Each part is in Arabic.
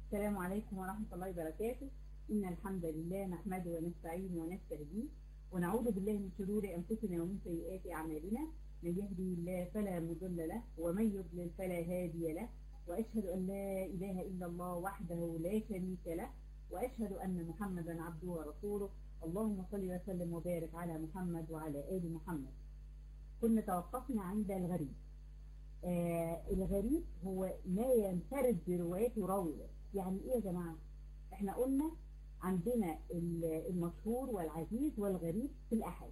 السلام عليكم ورحمة الله وبركاته. إن الحمد لله نحمده ونستعينه ونستهديه ونعوذ بالله من شرور أنفسنا ومن سيئات أعمالنا. من يهده الله فلا مضل له ومن يضلل فلا هادي له، وأشهد أن لا إله إلا الله وحده لا شريك له، وأشهد أن محمدا عبده ورسوله. اللهم صل وسلم وبارك على محمد وعلى آل محمد. كنا توقفنا عند الغريب. الغريب هو ما ينفرد بروايته راوي. يعني ايه يا جماعه؟ احنا قلنا عندنا المشهور والعزيز والغريب في الاحاد.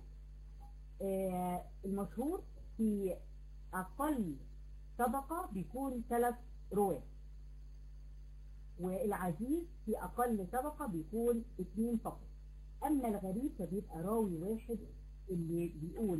المشهور في اقل طبقه بيكون 3 رواه، والعزيز في اقل طبقه بيكون 2 فقط. اما الغريب فبيبقى راوي واحد اللي بيقول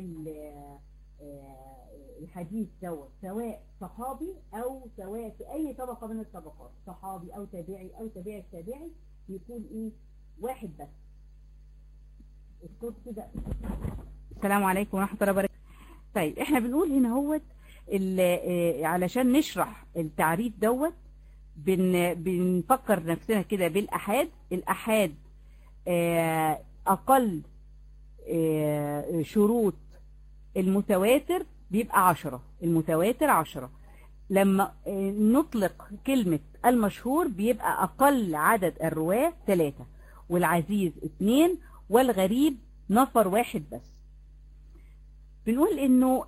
الحديث دوت، سواء صحابي او سواء في اي طبقه من الطبقات، صحابي او تابعي او تابع التابعي، بيكون ايه؟ واحد بس. الصوت كده. السلام عليكم ورحمه الله وبركاته. طيب احنا بنقول هنا هوت علشان نشرح التعريف دوت بنفكر نفسنا كده بالاحاد. الاحاد اقل شروط المتواتر بيبقى 10، المتواتر 10. لما نطلق كلمة المشهور بيبقى أقل عدد الرواة 3، والعزيز 2، والغريب نفر واحد بس. بنقول إنه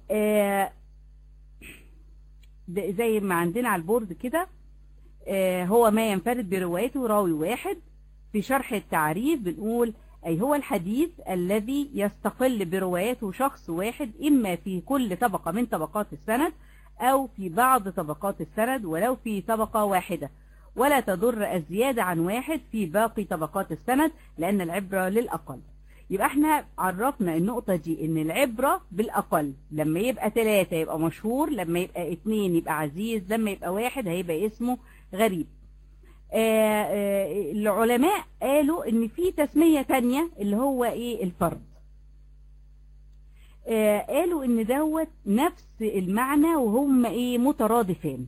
زي ما عندنا على البورد كده، هو ما ينفرد بروايته راوي واحد. في شرح التعريف بنقول أي هو الحديث الذي يستقل بروايته شخص واحد، إما في كل طبقة من طبقات السند أو في بعض طبقات السند ولو في طبقة واحدة، ولا تضر الزيادة عن واحد في باقي طبقات السند، لأن العبرة للأقل. يبقى احنا عرفنا النقطة دي إن العبرة بالأقل. لما يبقى 3 يبقى مشهور، لما يبقى 2 يبقى عزيز، لما يبقى 1 هيبقى اسمه غريب. العلماء قالوا ان في تسمية تانية اللي هو ايه؟ الفرد. قالوا ان دوت نفس المعنى وهم ايه؟ مترادفان.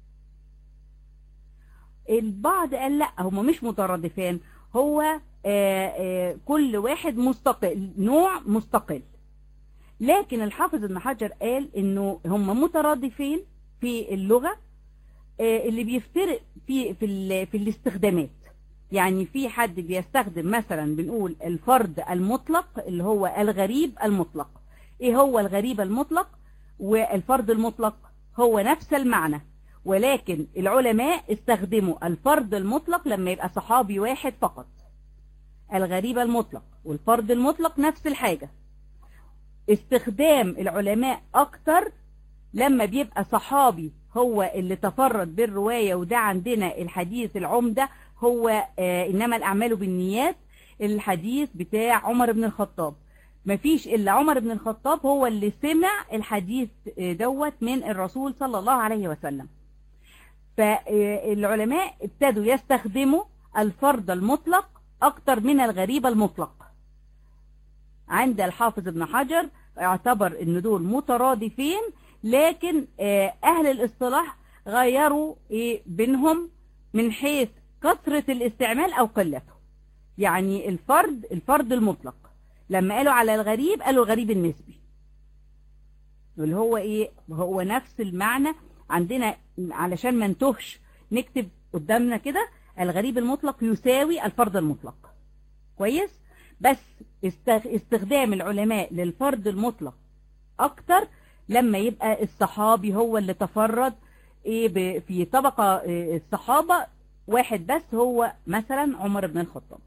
البعض قال لا، هما مش مترادفان، هو كل واحد مستقل، نوع مستقل. لكن الحافظ ابن حجر قال انه هما مترادفين في اللغة، اللي بيفترق في الاستخدامات. يعني في حد بيستخدم مثلا بنقول الفرد المطلق اللي هو الغريب المطلق. ايه هو الغريب المطلق والفرد المطلق؟ هو نفس المعنى، ولكن العلماء استخدموا الفرد المطلق لما يبقى صحابي واحد فقط. الغريب المطلق والفرد المطلق نفس الحاجة. استخدام العلماء اكتر لما بيبقى صحابي هو اللي تفرد بالرواية، وده عندنا الحديث العمدة هو إنما الأعمال بالنيات، الحديث بتاع عمر بن الخطاب. مفيش إلا عمر بن الخطاب هو اللي سمع الحديث دوت من الرسول صلى الله عليه وسلم. فالعلماء ابتدوا يستخدموا الفرد المطلق أكتر من الغريب المطلق. عند الحافظ ابن حجر اعتبر إن دول مترادفين، لكن أهل الاصطلاح غيروا بينهم من حيث كثرة الاستعمال أو قلته. يعني الفرد المطلق لما قالوا على الغريب قالوا الغريب النسبي، اللي هو هو نفس المعنى عندنا. علشان ما نتوهش نكتب قدامنا كده الغريب المطلق يساوي الفرد المطلق. كويس؟ بس استخدام العلماء للفرد المطلق أكتر لما يبقى الصحابي هو اللي تفرد في طبقة الصحابة واحد بس، هو مثلا عمر بن الخطاب.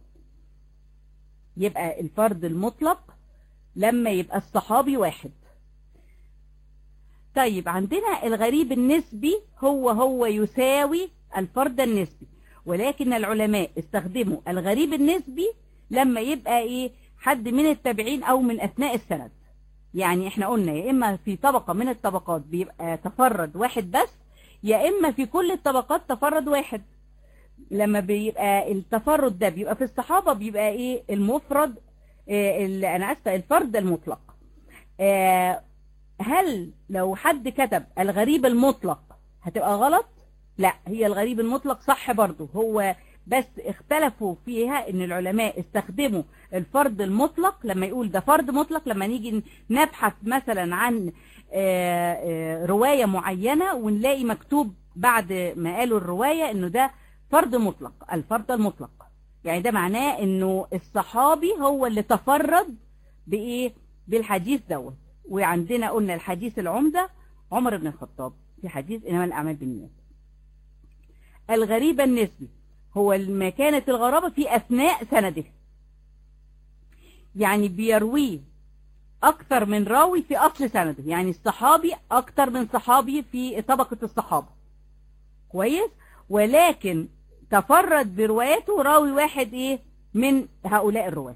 يبقى الفرد المطلق لما يبقى الصحابي واحد. طيب عندنا الغريب النسبي هو يساوي الفرد النسبي، ولكن العلماء استخدموا الغريب النسبي لما يبقى حد من التابعين أو من أثناء السند. يعني احنا قلنا يا إما في طبقة من الطبقات بيبقى تفرد واحد بس، يا إما في كل الطبقات تفرد واحد. لما بيبقى التفرد ده بيبقى في الصحابة بيبقى المفرد، أنا أسفة، الفرد المطلق. هل لو حد كتب الغريب المطلق هتبقى غلط؟ لا، هي الغريب المطلق صح برضو، هو بس اختلفوا فيها ان العلماء استخدموا الفرد المطلق لما يقول ده فرد مطلق، لما نيجي نبحث مثلا عن رواية معينة ونلاقي مكتوب بعد ما قالوا الرواية انه ده فرد مطلق، الفرد المطلق، يعني ده معناه انه الصحابي هو اللي تفرد بايه، بالحديث دوت. وعندنا قلنا الحديث العمدة عمر بن الخطاب في حديث انما الاعمال بالنيات. الغريب النسبي هو ما كانت الغرابة في اثناء سنده، يعني بيرويه اكثر من راوي في اصل سنده، يعني الصحابي اكثر من صحابي في طبقة الصحابة، كويس، ولكن تفرد بروايته راوي واحد ايه من هؤلاء الرواه.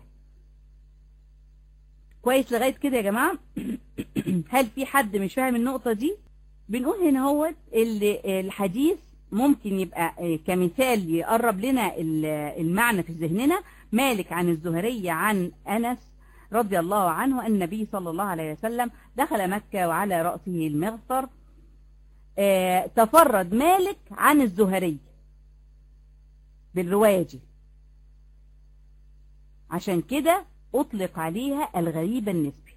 كويس لغاية كده يا جماعة؟ هل في حد مش فاهم النقطة دي؟ بنقول هنا هو الحديث ممكن يبقى كمثال يقرب لنا المعنى في ذهننا. مالك عن الزهري عن أنس رضي الله عنه أن النبي صلى الله عليه وسلم دخل مكة وعلى رأسه المغفر. تفرد مالك عن الزهري بالرواية دي، عشان كده أطلق عليها الغريب النسبي.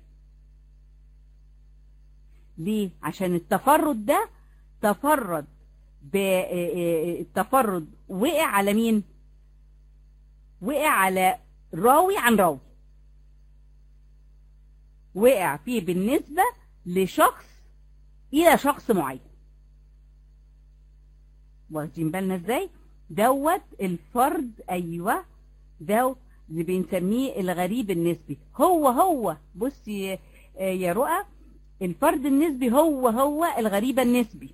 ليه؟ عشان التفرد ده تفرد التفرد وقع على مين؟ وقع على راوي عن راوي، وقع فيه بالنسبة لشخص إلى شخص معين. واخدين بالنا ازاي؟ دوت الفرد، ايوه، ده اللي بنسميه الغريب النسبي. هو بصي يا رؤى، الفرد النسبي هو الغريب النسبي.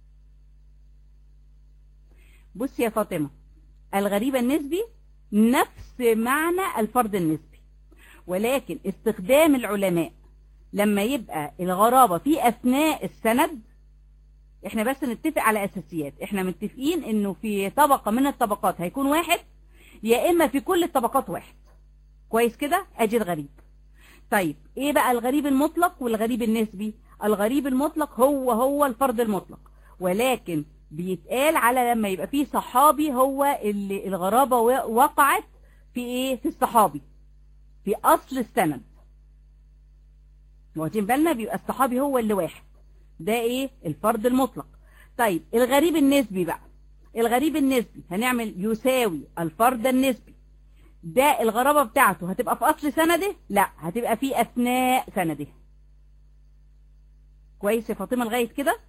بصي يا فاطمة، الغريب النسبي نفس معنى الفرد النسبي، ولكن استخدام العلماء لما يبقى الغرابة في أثناء السند. احنا بس نتفق على أساسيات، احنا متفقين انه في طبقة من الطبقات هيكون واحد، يا اما في كل الطبقات واحد. كويس كده؟ ادي الغريب. طيب ايه بقى الغريب المطلق والغريب النسبي؟ الغريب المطلق هو الفرد المطلق، ولكن بيتقال على لما يبقى فيه صحابي هو اللي الغرابة وقعت في ايه، في الصحابي في اصل السند. واخدين بالنا؟ بيبقى الصحابي هو اللي واحد، ده ايه، الفرد المطلق. طيب الغريب النسبي بقى، الغريب النسبي هنعمل يساوي الفرد النسبي، ده الغرابة بتاعته هتبقى في اصل سنده؟ لا، هتبقى في اثناء سنده. كويس يا فاطمة لغاية كده؟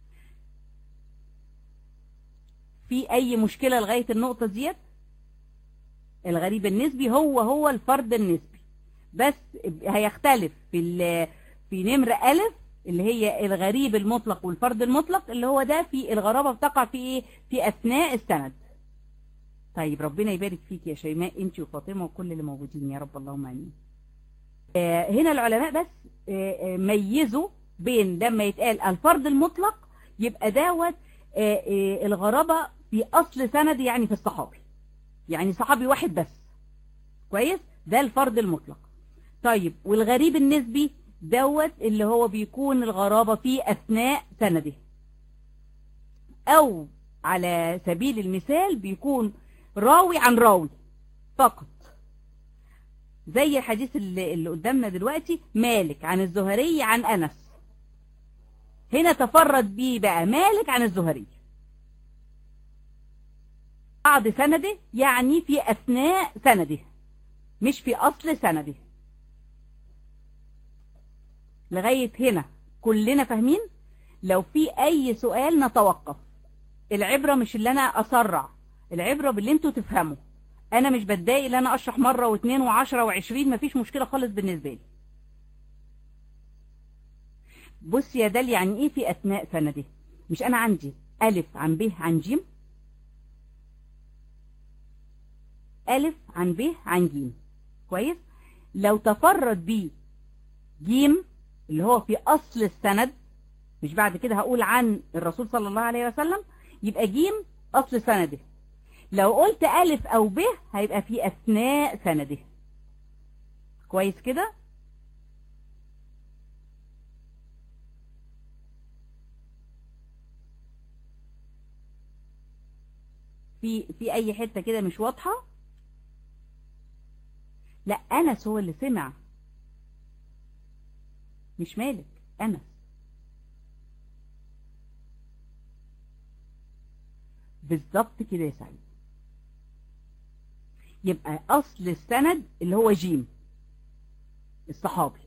في اي مشكلة لغاية النقطة ديت؟ الغريب النسبي هو الفرد النسبي، بس هيختلف في نمرة ألف اللي هي الغريب المطلق والفرد المطلق، اللي هو ده في الغرابة بتقع في ايه، في اثناء السند. طيب ربنا يبارك فيك يا شيماء، انت وفاطمة وكل اللي موجودين يا رب، اللهم امين. هنا العلماء بس ميزوا بين لما يتقال الفرد المطلق يبقى دوت الغرابة في اصل سند، يعني في الصحابي، يعني صحابي واحد بس. كويس، ده الفرد المطلق. طيب والغريب النسبي دوت اللي هو بيكون الغرابة في أثناء سنده، أو على سبيل المثال بيكون راوي عن راوي فقط، زي الحديث اللي قدامنا دلوقتي، مالك عن الزهري عن أنس. هنا تفرد بيه بقى مالك عن الزهري بعد سنده، يعني في أثناء سنده مش في أصل سنده. لغاية هنا كلنا فاهمين؟ لو في أي سؤال نتوقف. العبرة مش اللي أنا أسرع، العبرة باللي انتوا تفهموا. أنا مش بتضايق اللي أنا أشرح مرة واثنين وعشرة وعشرين، مفيش مشكلة خالص بالنسبة لي. بص يا دال، يعني إيه في أثناء سنده؟ مش أنا عندي ألف عن ب عن ج، ألف عن ب عن ج، كويس؟ لو تفرد بيه جيم اللي هو في أصل السند، مش بعد كده هقول عن الرسول صلى الله عليه وسلم، يبقى جيم أصل سنده. لو قلت ألف أو ب هيبقى في أثناء سنده. كويس كده؟ في اي حتة كده مش واضحة؟ لا، انس هو اللي سمع، مش مالك، انس. بالظبط كده يا سعيد. يبقى اصل السند اللي هو جيم، الصحابي.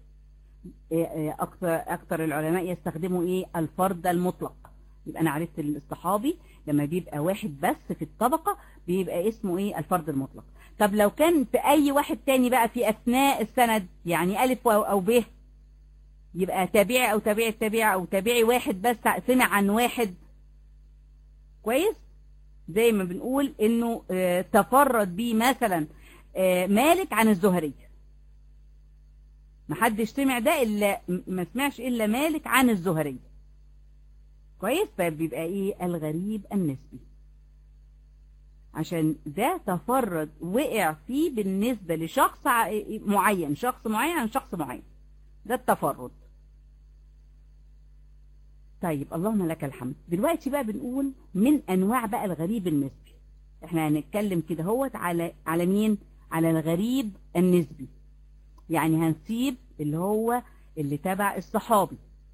اكتر العلماء يستخدموا ايه؟ الفرد المطلق. يبقى انا عرفت الصحابي لما بيبقى واحد بس في الطبقة بيبقى اسمه ايه؟ الفرد المطلق. طب لو كان في اي واحد تاني بقى في اثناء السند، يعني الف او ب، يبقى تابعي او تابعي التابعي او تابعي واحد بس سمع عن واحد. كويس؟ زي ما بنقول انه تفرد بيه مثلا مالك عن الزهري، محدش سمع ده الا، ما سمعش الا مالك عن الزهري. كويس؟ فبيبقى ايه؟ الغريب النسبي، عشان ده تفرد وقع فيه بالنسبة لشخص معين، شخص معين عن شخص معين، ده التفرد. طيب اللهم لك الحمد. دلوقتي بقى بنقول من انواع بقى الغريب النسبي. احنا هنتكلم كده هوت على مين؟ على الغريب النسبي. يعني هنسيب اللي هو اللي تبع الصحابي،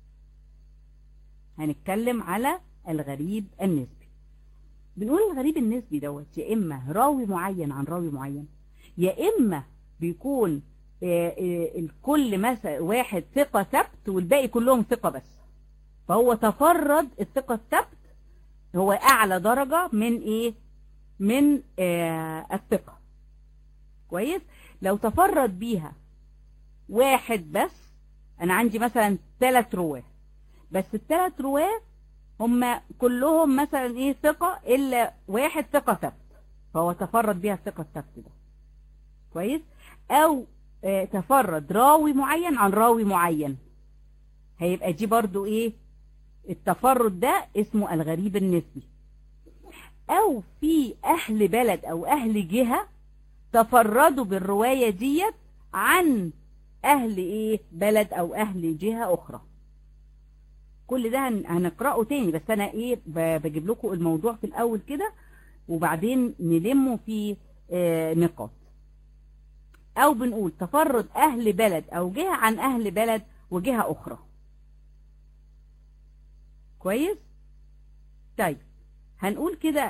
هنتكلم على الغريب النسبي. بنقول الغريب النسبي دوت يا اما راوي معين عن راوي معين، يا اما بيكون الكل مثلا واحد ثقة ثبت والباقي كلهم ثقة بس، فهو تفرد الثقة الثبت، هو اعلى درجة من ايه؟ من الثقة. كويس؟ لو تفرد بيها واحد بس، انا عندي مثلا 3 رواه، بس ال3 رواه هم كلهم مثلا ايه؟ ثقة، الا واحد ثقة ثبت، فهو تفرد بيها الثقة الثبت ده. كويس؟ او تفرد راوي معين عن راوي معين، هيبقى دي برضو ايه؟ التفرد ده اسمه الغريب النسبي. او في اهل بلد او اهل جهة تفردوا بالرواية ديت عن اهل ايه؟ بلد او اهل جهة اخرى. كل ده هنقرأه تاني، بس انا ايه؟ بجيب لكم الموضوع في الاول كده وبعدين نلمه في نقاط. او بنقول تفرد اهل بلد او جهة عن اهل بلد وجهة اخرى. كويس؟ طيب هنقول كده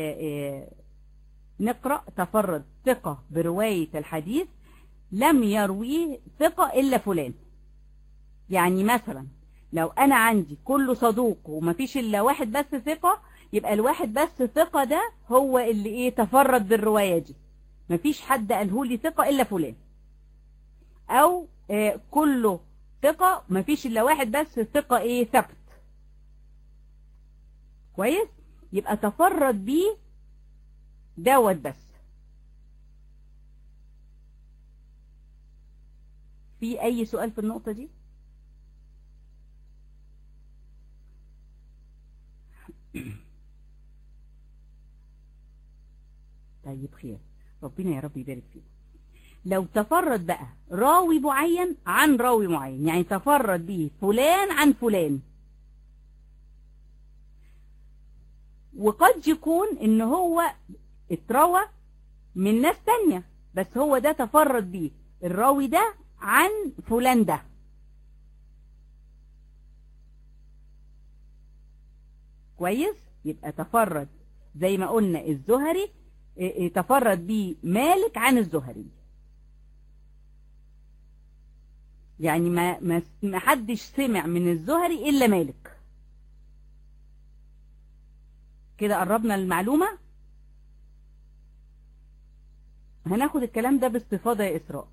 نقرأ. تفرد ثقة برواية الحديث لم يرويه ثقة إلا فلان. يعني مثلا لو أنا عندي كله صدوق ومفيش إلا واحد بس ثقة، يبقى الواحد بس ثقة ده هو اللي إيه؟ تفرد بالرواية دي، مفيش حد قاله لي ثقة إلا فلان. أو كله ثقة مفيش إلا واحد بس ثقة إيه؟ ثبت. كويس؟ يبقى تفرد بيه دوت بس. في أي سؤال في النقطة دي؟ طيب خير، ربنا يا رب يبارك فيك. لو تفرد بقى راوي معين عن راوي معين، يعني تفرد به فلان عن فلان، وقد يكون ان هو اتروى من ناس تانية، بس هو ده تفرد بيه الراوي ده عن فلان ده. كويس؟ يبقى تفرد زي ما قلنا الزهري تفرد بيه مالك عن الزهري، يعني ما حدش سمع من الزهري إلا مالك. كده قربنا المعلومة. هناخد الكلام ده باستفاضة يا إسراء،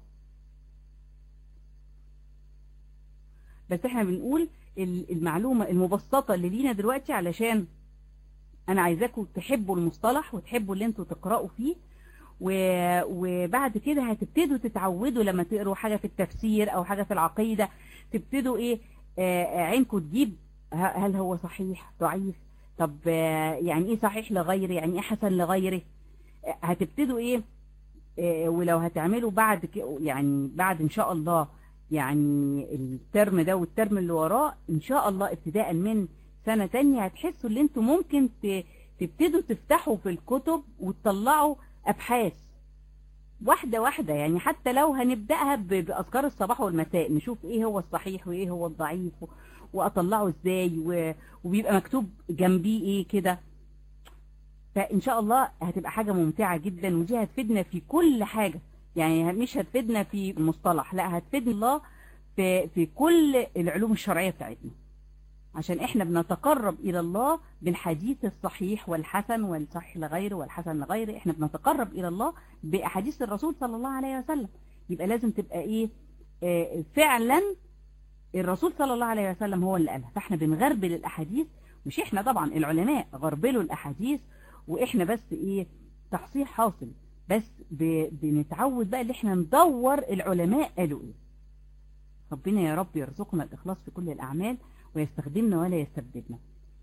بس احنا بنقول المعلومة المبسطة اللي لينا دلوقتي، علشان انا عايزاكم تحبوا المصطلح وتحبوا اللي انتوا تقرأوا فيه، وبعد كده هتبتدوا تتعودوا لما تقروا حاجة في التفسير او حاجة في العقيدة، تبتدوا ايه؟ عينكم تجيب هل هو صحيح ضعيف، طب يعني ايه صحيح لغيره، يعني ايه حسن لغيره. هتبتدوا ايه؟ ولو هتعملوا بعد يعني بعد ان شاء الله، يعني الترم ده والترم اللي وراه ان شاء الله ابتداء من سنة تانية، هتحسوا ان انتوا ممكن تبتدوا تفتحوا في الكتب وتطلعوا أبحاث واحدة واحدة، يعني حتى لو هنبدأها بأذكار الصباح والمساء، نشوف ايه هو الصحيح وايه هو الضعيف وأطلعه ازاي، وبيبقى مكتوب جنبيه ايه كده. فإن شاء الله هتبقى حاجة ممتعة جدا، ودي هتفيدنا في كل حاجة، يعني مش هتفيدنا في مصطلح، لا هتفيدنا الله في كل العلوم الشرعية بتاعتنا، عشان احنا بنتقرب الى الله بالحديث الصحيح والحسن والصحيح لغيره والحسن لغيره. احنا بنتقرب الى الله باحاديث الرسول صلى الله عليه وسلم. يبقى لازم تبقى ايه فعلا الرسول صلى الله عليه وسلم هو اللي قالها، فاحنا بنغربل الاحاديث، مش احنا طبعا، العلماء غربلوا الاحاديث، واحنا بس ايه تصحيح حاصل، بس بنتعود بقى اللي احنا ندور العلماء قالوا ايه. ربنا يا رب يرزقنا الاخلاص في كل الاعمال، ويستخدمنا ولا يستبدلنا.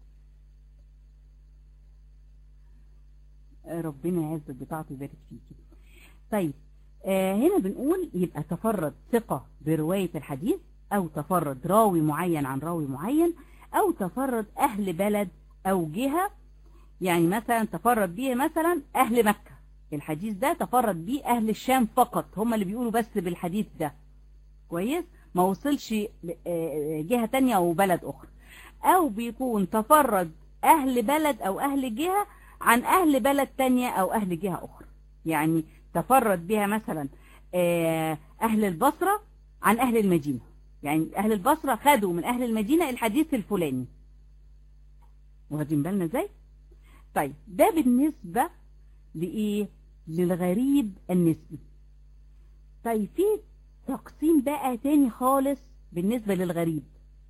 ربنا يعزك بطاعته ويبارك فيك. طيب هنا بنقول يبقى تفرد ثقة برواية الحديث، أو تفرد راوي معين عن راوي معين، أو تفرد أهل بلد أو جهة، يعني مثلا تفرد به مثلا أهل مكة، الحديث ده تفرد به أهل الشام فقط، هم اللي بيقولوا بس بالحديث ده، كويس، ما وصلش جهة تانية أو بلد أخرى. أو بيكون تفرد أهل بلد أو أهل جهة عن أهل بلد تانية أو أهل جهة أخرى، يعني تفرد بها مثلا أهل البصرة عن أهل المدينة، يعني أهل البصرة خدوا من أهل المدينة الحديث الفلاني. واخدين بالنا إزاي؟ طيب ده بالنسبة لإيه؟ للغريب النسبي. طيب في تقسيم بقى تاني خالص بالنسبة للغريب،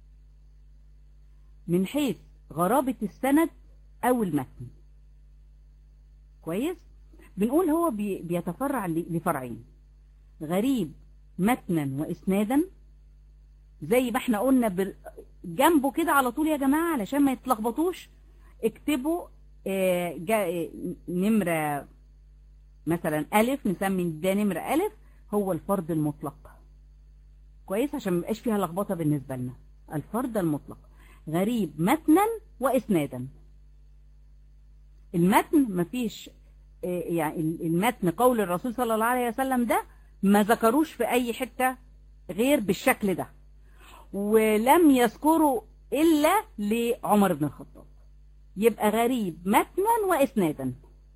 من حيث غرابة السند أو المتن. كويس؟ بنقول هو بيتفرع لفرعين: غريب متنا وإسنادا، زي ما احنا قلنا جنبه كده على طول يا جماعة علشان ما يتلخبطوش، اكتبوا نمرة مثلا ألف، نسمي ده نمرة ألف، هو الفرد المطلق. كويس، عشان ما يبقاش فيها لخبطه بالنسبه لنا. الفرد المطلق غريب متنا واسنادا. المتن مفيش يعني المتن قول الرسول صلى الله عليه وسلم ده ما ذكروش في اي حته غير بالشكل ده، ولم يذكروا الا لعمر بن الخطاب، يبقى غريب متنا واسنادا.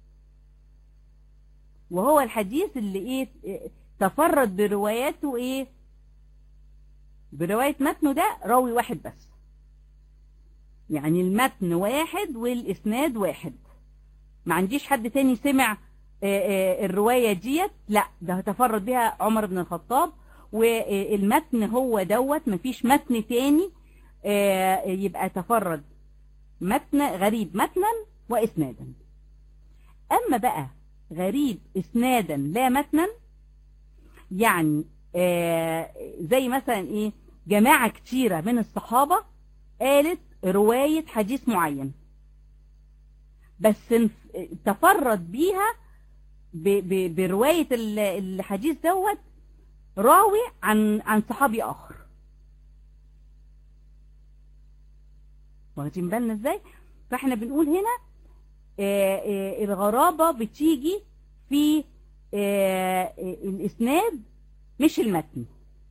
وهو الحديث اللي ايه تفرد برواياته ايه، برواية متنه ده راوي واحد بس، يعني المتن واحد والاسناد واحد، ما عنديش حد تاني سمع الرواية ديت، لا ده تفرد بها عمر بن الخطاب، والمتن هو دوت، مفيش متن تاني يبقى تفرد متن غريب متنا واسنادا. اما بقى غريب اسنادا لا متنا، يعني زي مثلا ايه، جماعة كتيرة من الصحابة قالت رواية حديث معين، بس تفرد بيها برواية الحديث دوت راوي عن صحابي آخر. واخدين بالنا ازاي؟ فاحنا بنقول هنا الغرابة بتيجي في الإسناد مش المتن.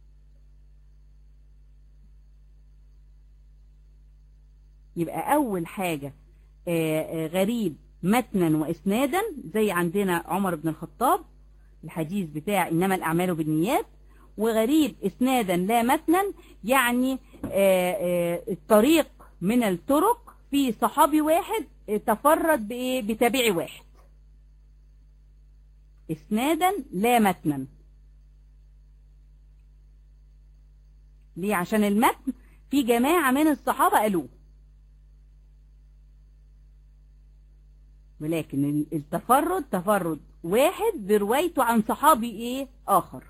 يبقى أول حاجة غريب متنا وإسنادا، زي عندنا عمر بن الخطاب الحديث بتاع إنما الأعمال بالنيات. وغريب إسنادا لا متنا، يعني الطريق من الطرق في صحابي واحد تفرد بتابعي واحد. إسنادا لا متنا، ليه؟ عشان المتن في جماعة من الصحابة قالوه، ولكن التفرد تفرد واحد بروايته عن صحابي ايه آخر.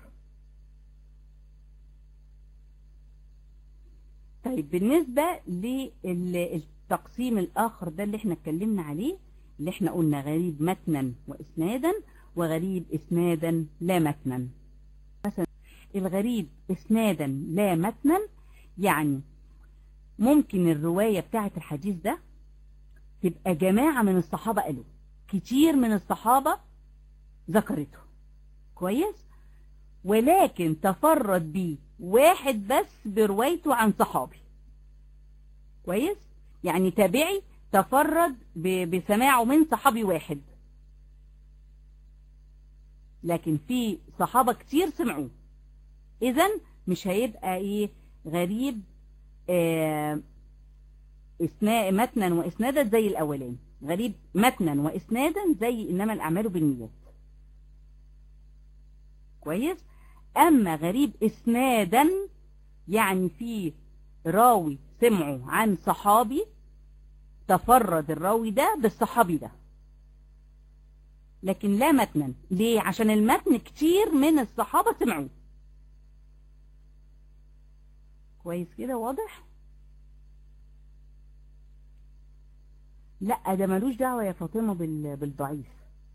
طيب بالنسبة للتقسيم الآخر ده اللي احنا اتكلمنا عليه، اللي احنا قلنا غريب متنا وإسنادا، وغريب إسنادا لا متنا. مثلا الغريب إسنادا لا متنا، يعني ممكن الرواية بتاعة الحديث ده تبقى جماعة من الصحابة قالوا، كتير من الصحابة ذكرته كويس، ولكن تفرد بيه واحد بس بروايته عن صحابي كويس، يعني تابعي تفرد بسماعه من صحابي واحد، لكن في صحابة كتير سمعوه. إذن مش هيبقى ايه غريب متنا وإسنادا زي الأولين، غريب متنا وإسنادا زي إنما الأعمال بالنيات كويس. أما غريب إسنادا يعني في راوي سمعه عن صحابي، تفرد الراوي ده بالصحابي ده، لكن لا متنا. ليه؟ عشان المتن كتير من الصحابة سمعوه كويس كده، واضح؟ لا ده ملوش دعوة يا فاطمة بالضعيف.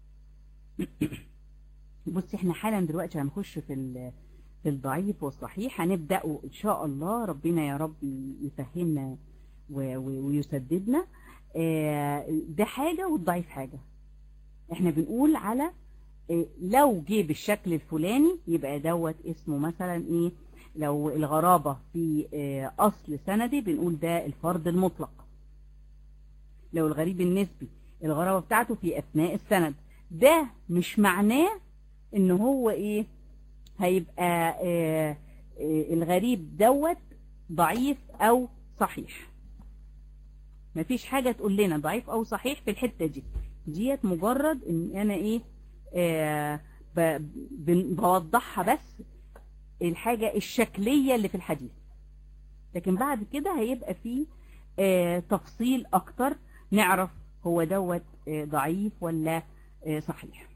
بصي احنا حالا دلوقتي هنخش في الضعيف والصحيح، هنبدأه ان شاء الله، ربنا يا رب يفهمنا ويسددنا. ده حاجة والضعيف حاجة. احنا بنقول على لو جه بالشكل الفلاني يبقى دوت اسمه مثلا ايه، لو الغرابة في اصل سندي بنقول ده الفرد المطلق. لو الغريب النسبي الغرابة بتاعته في اثناء السند، ده مش معناه ان هو ايه هيبقى الغريب دوت ضعيف او صحيح. مفيش حاجة تقول لنا ضعيف او صحيح في الحتة ديت مجرد ان انا ايه بوضحها بس الحاجة الشكلية اللي في الحديث، لكن بعد كده هيبقى فيه تفصيل اكتر نعرف هو دوت ضعيف ولا صحيح.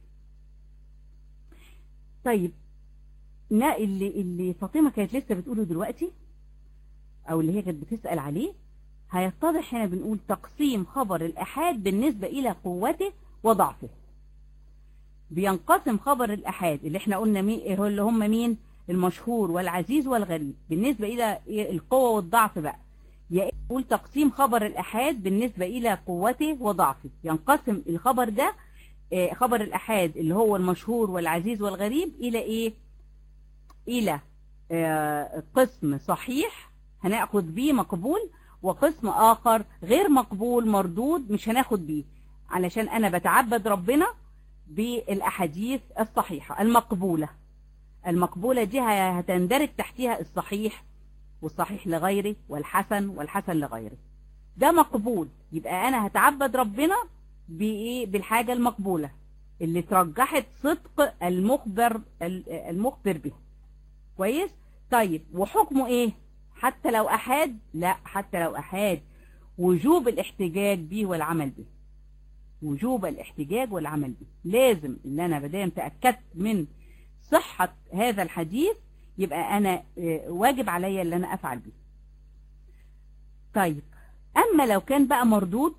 طيب اللي فاطمة كانت لسه بتقوله دلوقتي او اللي هي كانت بتسأل عليه هيتضح هنا. بنقول تقسيم خبر الأحاد بالنسبة إلى قوته وضعفه. بينقسم خبر الأحاد اللي احنا قلنا اللي هم مين؟ المشهور والعزيز والغريب، بالنسبة إلى القوة والضعف بقى. يقول تقسيم خبر الأحاد بالنسبة إلى قوته وضعفه، ينقسم الخبر ده خبر الأحاد اللي هو المشهور والعزيز والغريب إلى إيه؟ إلى قسم صحيح هنأخذ بيه مقبول، وقسم آخر غير مقبول مردود مش هناخد بيه، علشان أنا بتعبد ربنا بالأحاديث الصحيحة المقبولة. المقبولة دي هتندرج تحتها الصحيح والصحيح لغيره والحسن والحسن لغيره، ده مقبول. يبقى أنا هتعبد ربنا بإيه؟ بالحاجة المقبولة اللي ترجحت صدق المخبر به كويس. طيب وحكمه إيه؟ حتى لو أحاد؟ لا، حتى لو أحاد وجوب الاحتجاج به والعمل به، وجوب الاحتجاج والعمل به. لازم ان انا بدام تأكدت من صحة هذا الحديث يبقى انا واجب عليا اللي انا افعل به. طيب اما لو كان بقى مردود،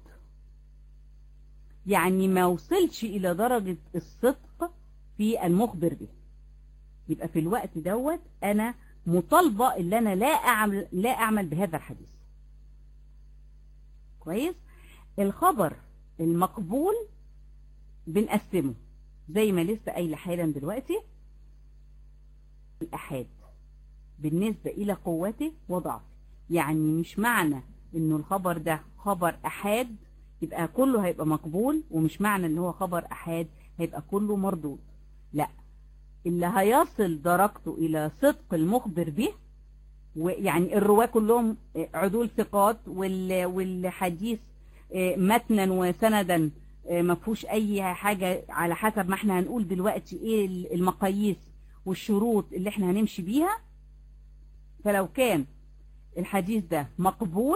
يعني ما وصلش الى درجة الصدق في المخبر به، يبقى في الوقت دوت انا مطالبة اللي انا لا اعمل بهذا الحديث كويس. الخبر المقبول بنقسمه زي ما لسه قايله حالا دلوقتي، الأحاد بالنسبة إلى قوته وضعفه. يعني مش معنى إنه الخبر ده خبر أحاد يبقى كله هيبقى مقبول، ومش معنى إن هو خبر أحاد هيبقى كله مردود. لا، اللي هيصل درجته إلى صدق المخبر به، ويعني الرواة كلهم عدول ثقات، والحديث متنا وسندا ما فيهوش اي حاجة، على حسب ما احنا هنقول دلوقتي ايه المقاييس والشروط اللي احنا هنمشي بيها. فلو كان الحديث ده مقبول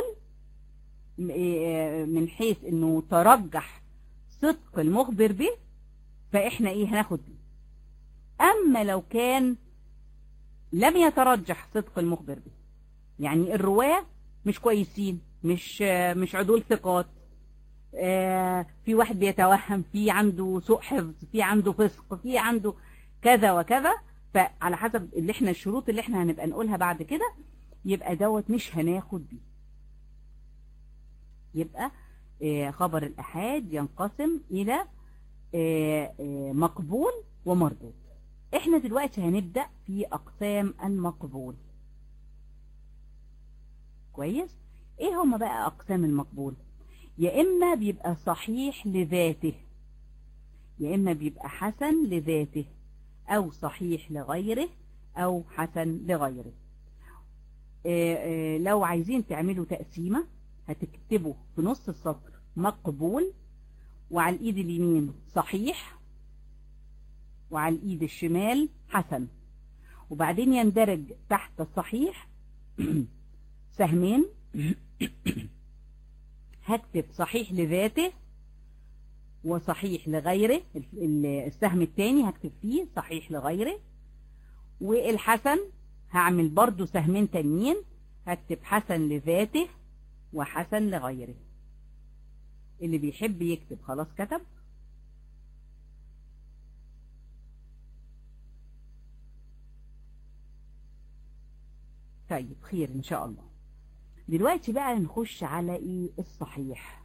من حيث انه ترجح صدق المخبر به فاحنا ايه هناخد بيه. اما لو كان لم يترجح صدق المخبر به، يعني الرواة مش كويسين، مش عدول ثقات، في واحد بيتوهم، في عنده سوء حفظ، في عنده فسق، في عنده كذا وكذا، فعلى حسب اللي احنا الشروط اللي احنا هنبقى نقولها بعد كده، يبقى دوت مش هناخد بيه. يبقى خبر الأحاد ينقسم إلى مقبول ومردود. احنا دلوقتي هنبدأ في أقسام المقبول. كويس؟ ايه هما بقى أقسام المقبول؟ يا إما بيبقى صحيح لذاته، يا إما بيبقى حسن لذاته، أو صحيح لغيره، أو حسن لغيره. لو عايزين تعملوا تقسيمة هتكتبوا في نص السطر مقبول، وعلى الإيد اليمين صحيح، وعلى الإيد الشمال حسن، وبعدين يندرج تحت الصحيح سهمين. هكتب صحيح لذاته وصحيح لغيره، السهم الثاني هكتب فيه صحيح لغيره. والحسن هعمل برضو سهمين تانيين، هكتب حسن لذاته وحسن لغيره. اللي بيحب يكتب خلاص كتب. طيب خير ان شاء الله. دلوقتي بقى نخش على ايه؟ الصحيح.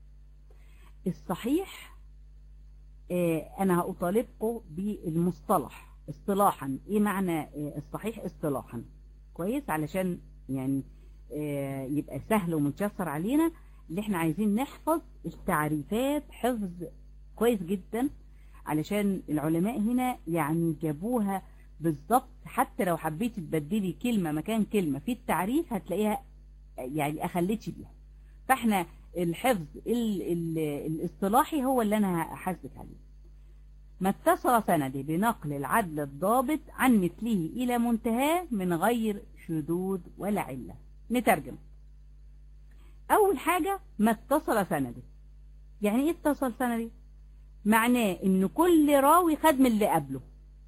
الصحيح انا هأطالبكم بالمصطلح اصطلاحا. ايه معنى الصحيح اصطلاحا؟ كويس، علشان يعني يبقى سهل ومتيسر علينا. اللي احنا عايزين نحفظ التعريفات حفظ كويس جدا، علشان العلماء هنا يعني جابوها بالظبط. حتى لو حبيتي تبدلي كلمة مكان كلمة في التعريف هتلاقيها يعني أخلتش بيها. فاحنا الحفظ الاصطلاحي هو اللي أنا هحاسبك عليه. ما اتصل سندي بنقل العدل الضابط عن مثله إلى منتهاه من غير شذوذ ولا علة. نترجم. أول حاجة ما اتصل سندي. يعني إيه اتصل سندي؟ معناه إن كل راوي خد من اللي قبله،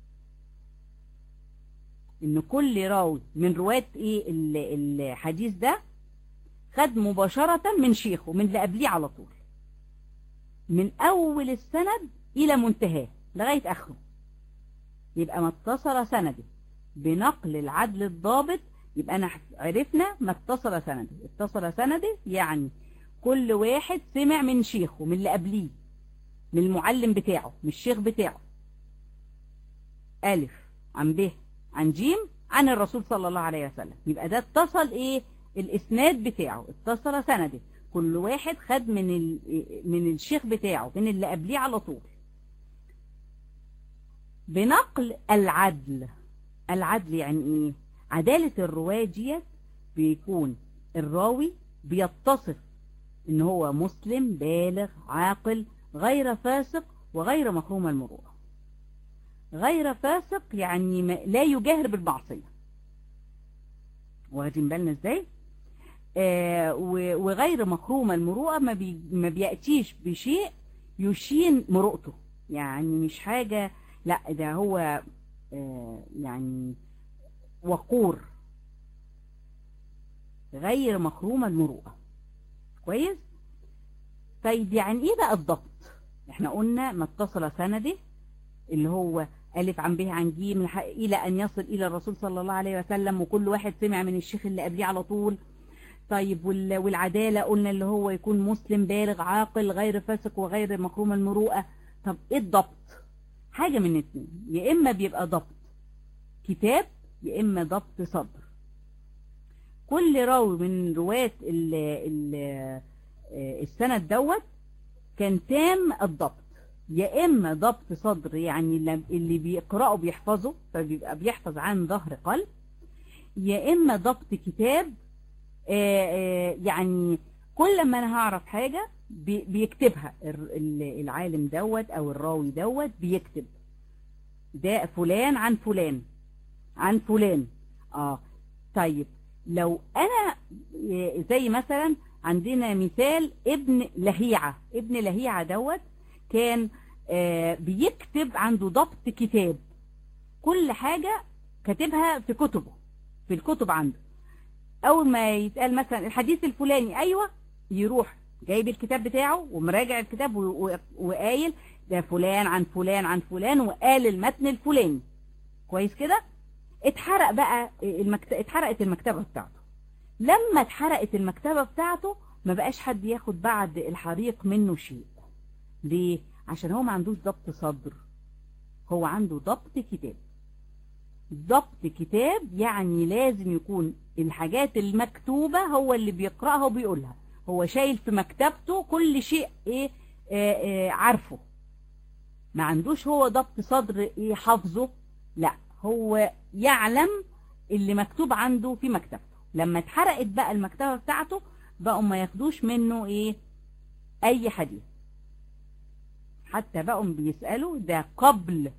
إن كل راوي من رواة إيه الحديث ده خد مباشرة من شيخه، من اللي قبليه على طول، من أول السند إلى منتهاه لغاية آخره. يبقى ما اتصل سندي بنقل العدل الضابط. يبقى أنا عرفنا ما اتصل سندي. اتصل سندي يعني كل واحد سمع من شيخه، من اللي قبليه، من المعلم بتاعه، من الشيخ بتاعه. ألف عن ب عن جيم عن الرسول صلى الله عليه وسلم. يبقى ده اتصل ايه؟ الاسناد بتاعه. اتصل سندي كل واحد خد من الشيخ بتاعه، من اللي قبليه على طول. بنقل العدل. العدل يعني ايه؟ عدالة الرواية ديت بيكون الراوي بيتصف ان هو مسلم بالغ عاقل غير فاسق وغير محروم المروءة. غير فاسق يعني لا يجاهر بالمعصية، واخدين بالنا ازاي؟ وغير محروم المروءة ما بيأتيش بشيء يشين مروءته، يعني مش حاجة، لا ده هو يعني وقور، غير محروم المروءة. كويس؟ طيب يعني ايه بقى الضبط؟ احنا قلنا ما اتصل سندي اللي هو ألف عن ب عن ج إلى أن يصل إلى الرسول صلى الله عليه وسلم، وكل واحد سمع من الشيخ اللي قبليه على طول. طيب والعدالة قلنا اللي هو يكون مسلم بالغ عاقل غير فاسق وغير محروم المروءة. طب إيه الضبط؟ حاجة من اتنين، يا إما بيبقى ضبط كتاب يا إما ضبط صدر. كل راوي من رواة السند دوت كان تام الضبط، يا إما ضبط صدر يعني اللي بيقرأه بيحفظه فبيبقى بيحفظ عن ظهر قلب، يا إما ضبط كتاب يعني كل ما أنا هعرف حاجة بيكتبها العالم دوت أو الراوي دوت، بيكتب ده فلان عن فلان عن فلان. طيب لو أنا زي مثلا عندنا مثال ابن لهيعة. ابن لهيعة دوت كان بيكتب، عنده ضبط كتاب، كل حاجة كاتبها في كتبه، في الكتب عنده. أول ما يتقال مثلا الحديث الفلاني أيوة، يروح جايب الكتاب بتاعه ومراجع الكتاب وقايل ده فلان عن فلان عن فلان وقال المتن الفلاني. كويس كده؟ اتحرقت المكتبة بتاعته. لما اتحرقت المكتبة بتاعته ما بقاش حد ياخد بعد الحريق منه شيء. ليه؟ عشان هو ما عندوش ضبط صدر، هو عنده ضبط كتاب. ضبط كتاب يعني لازم يكون الحاجات المكتوبة هو اللي بيقرأها وبيقولها، هو شايل في مكتبته كل شيء عارفه. ما عندوش هو ضبط صدر حافظه، لا، هو يعلم اللي مكتوب عنده في مكتبته. لما اتحرقت بقى المكتبة بتاعته بقوا ما ياخدوش منه اي حديث. حتى بقوا بيسألوا ده قبل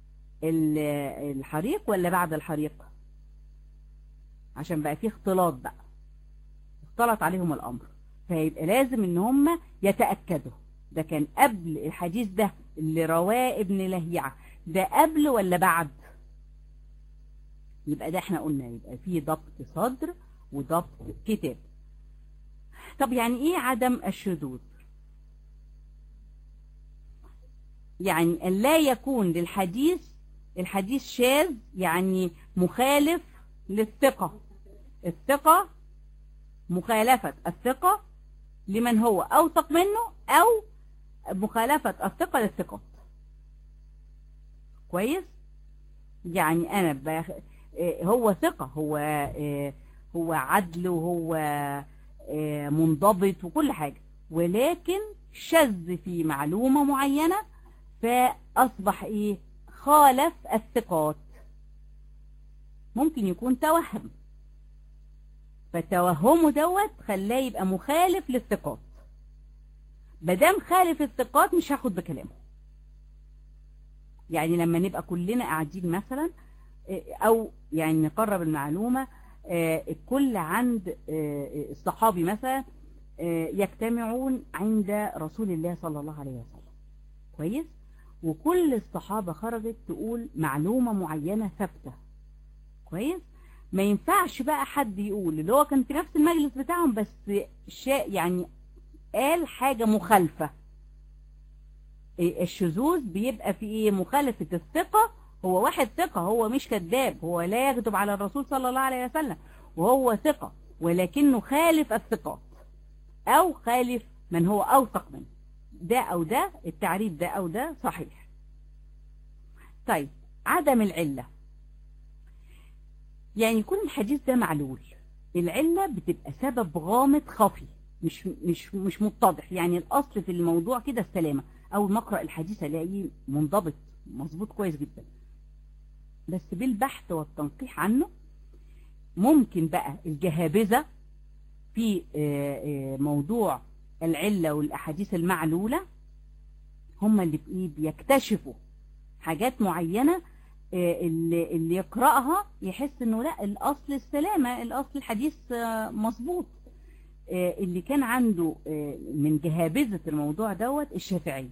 الحريق ولا بعد الحريق، عشان بقى فيه اختلاط، بقى اختلط عليهم الامر، فيبقى لازم ان هم يتأكدوا ده كان قبل الحديث ده اللي رواه ابن لهيعة، ده قبل ولا بعد. يبقى ده احنا قلنا يبقى فيه ضبط صدر وضبط كتاب. طب يعني ايه عدم الشذوذ؟ يعني ان لا يكون الحديث شاذ، يعني مخالف للثقة. الثقة، مخالفة الثقة لمن هو أوثق منه، أو مخالفة الثقة للثقات. كويس؟ يعني أنا هو ثقة، هو عدل، وهو منضبط وكل حاجة، ولكن شذ في معلومة معينة فأصبح خالف الثقات. ممكن يكون توهم، فتوهمه دوت خلاه يبقى مخالف للثقات. مادام خالف الثقات مش هاخد بكلامه. يعني لما نبقى كلنا قاعدين مثلا، او يعني نقرب المعلومة، الكل عند الصحابي مثلا يجتمعون عند رسول الله صلى الله عليه وسلم. كويس؟ وكل الصحابة خرجت تقول معلومة معينة ثابتة. كويس؟ ما ينفعش بقى حد يقول اللي هو كان في نفس المجلس بتاعهم بس يعني قال حاجة مخالفة. الشذوذ بيبقى في مخالفة الثقة. هو واحد ثقة، هو مش كذاب، هو لا يكذب على الرسول صلى الله عليه وسلم، وهو ثقة، ولكنه خالف الثقات او خالف من هو اوثق منه. ده او ده، التعريف ده او ده صحيح. طيب، عدم العلة، يعني يكون الحديث ده معلول. العلة بتبقى سبب غامض خفي، مش متضح. يعني الاصل في الموضوع كده السلامة. اول ما اقرأ الحديث الاقيه منضبط مظبوط كويس جدا، بس بالبحث والتنقيح عنه ممكن بقى الجهابذة في موضوع العلة والأحاديث المعلولة هم اللي بيكتشفوا حاجات معينة. اللي يقرأها يحس انه لا، الأصل السلامة، الأصل الحديث مظبوط. اللي كان عنده من جهابذة الموضوع دوت الشافعي،